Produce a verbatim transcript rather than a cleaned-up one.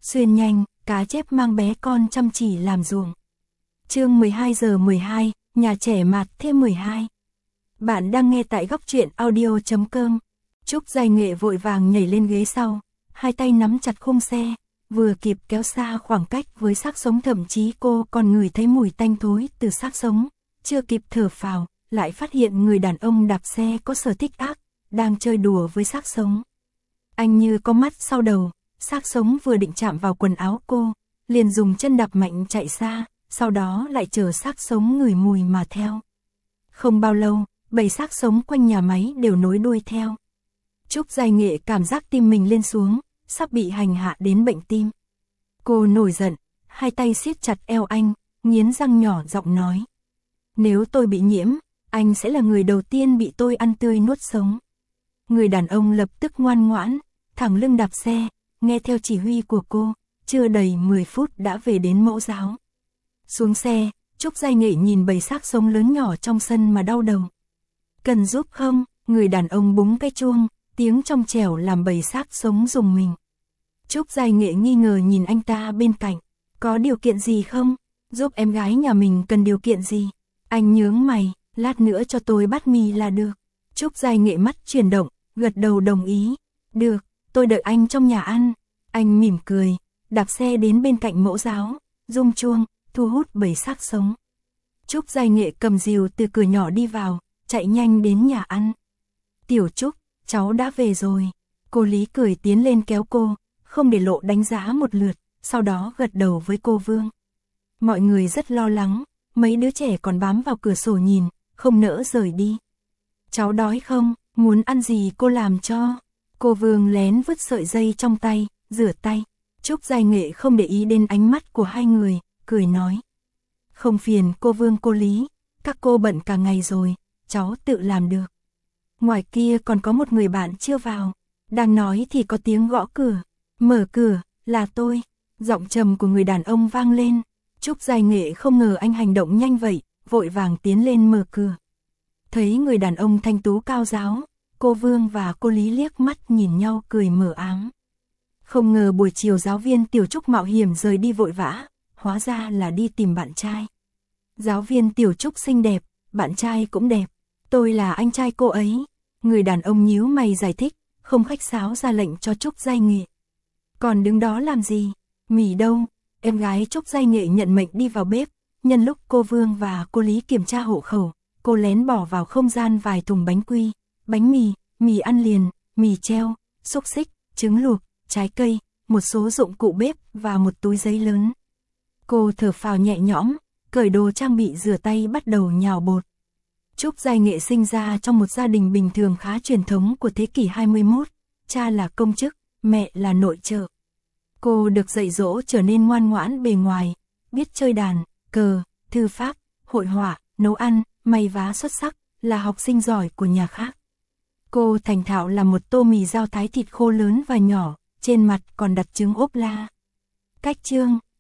Xuyên nhanh, cá chép mang bé con chăm chỉ làm ruộng. Chương mười hai giờ mười hai, nhà trẻ mạt thêm mười hai. Bạn đang nghe tại góc truyện audio chấm com. Trúc Giai Nghệ vội vàng nhảy lên ghế sau, hai tay nắm chặt khung xe, vừa kịp kéo xa khoảng cách với xác sống, thậm chí cô còn ngửi thấy mùi tanh thối từ xác sống, chưa kịp thở phào, lại phát hiện người đàn ông đạp xe có sở thích ác, đang chơi đùa với xác sống. Anh như có mắt sau đầu, xác sống vừa định chạm vào quần áo cô, liền dùng chân đạp mạnh chạy xa, sau đó lại chờ xác sống ngửi mùi mà theo. Không bao lâu, bầy xác sống quanh nhà máy đều nối đuôi theo. Trúc Giai Nghệ cảm giác tim mình lên xuống, sắp bị hành hạ đến bệnh tim. Cô nổi giận, hai tay siết chặt eo anh, nghiến răng nhỏ giọng nói: nếu tôi bị nhiễm, anh sẽ là người đầu tiên bị tôi ăn tươi nuốt sống. Người đàn ông lập tức ngoan ngoãn, thẳng lưng đạp xe, nghe theo chỉ huy của cô, chưa đầy mười phút đã về đến mẫu giáo. Xuống xe, Trúc Giai Nghệ nhìn bầy xác sống lớn nhỏ trong sân mà đau đầu. Cần giúp không? Người đàn ông búng cái chuông, tiếng trong trẻo làm bầy xác sống rùng mình. Trúc Giai Nghệ nghi ngờ nhìn anh ta bên cạnh, có điều kiện gì không? Giúp em gái nhà mình cần điều kiện gì? Anh nhướng mày, lát nữa cho tôi bát mì là được. Trúc Giai Nghệ mắt chuyển động, gật đầu đồng ý. Được, tôi đợi anh trong nhà ăn. Anh mỉm cười, đạp xe đến bên cạnh mẫu giáo, rung chuông, thu hút bầy xác sống. Trúc Giai Nghệ cầm rìu từ cửa nhỏ đi vào, chạy nhanh đến nhà ăn. Tiểu Trúc, cháu đã về rồi. Cô Lý cười tiến lên kéo cô, không để lộ đánh giá một lượt, sau đó gật đầu với cô Vương. Mọi người rất lo lắng, mấy đứa trẻ còn bám vào cửa sổ nhìn, không nỡ rời đi. Cháu đói không, muốn ăn gì cô làm cho. Cô Vương lén vứt sợi dây trong tay, rửa tay. Trúc Giai Nghệ không để ý đến ánh mắt của hai người, cười nói: không phiền cô Vương cô Lý, các cô bận cả ngày rồi, cháu tự làm được. Ngoài kia còn có một người bạn chưa vào. Đang nói thì có tiếng gõ cửa. Mở cửa, là tôi. Giọng trầm của người đàn ông vang lên. Trúc Giai Nghệ không ngờ anh hành động nhanh vậy, vội vàng tiến lên mở cửa. Thấy người đàn ông thanh tú cao ráo, cô Vương và cô Lý liếc mắt nhìn nhau cười mờ ám. Không ngờ buổi chiều giáo viên Tiểu Trúc mạo hiểm rời đi vội vã, hóa ra là đi tìm bạn trai. Giáo viên Tiểu Trúc xinh đẹp, bạn trai cũng đẹp. Tôi là anh trai cô ấy. Người đàn ông nhíu mày giải thích, không khách sáo ra lệnh cho Trúc Giai Nghệ. Còn đứng đó làm gì? Mì đâu? Em gái Trúc Giai Nghệ nhận mệnh đi vào bếp. Nhân lúc cô Vương và cô Lý kiểm tra hộ khẩu, cô lén bỏ vào không gian vài thùng bánh quy, bánh mì, mì ăn liền, mì treo, xúc xích, trứng luộc, trái cây, một số dụng cụ bếp và một túi giấy lớn. Cô thở phào nhẹ nhõm, cởi đồ trang bị rửa tay bắt đầu nhào bột. Trúc Giai Nghệ sinh ra trong một gia đình bình thường khá truyền thống của thế kỷ hai mươi mốt, cha là công chức, mẹ là nội trợ. Cô được dạy dỗ trở nên ngoan ngoãn bề ngoài, biết chơi đàn, cờ, thư pháp, hội họa, nấu ăn, may vá xuất sắc, là học sinh giỏi của nhà khác. Cô thành thạo làm một tô mì dao thái thịt khô lớn và nhỏ, trên mặt còn đặt trứng ốp la. Cách chương,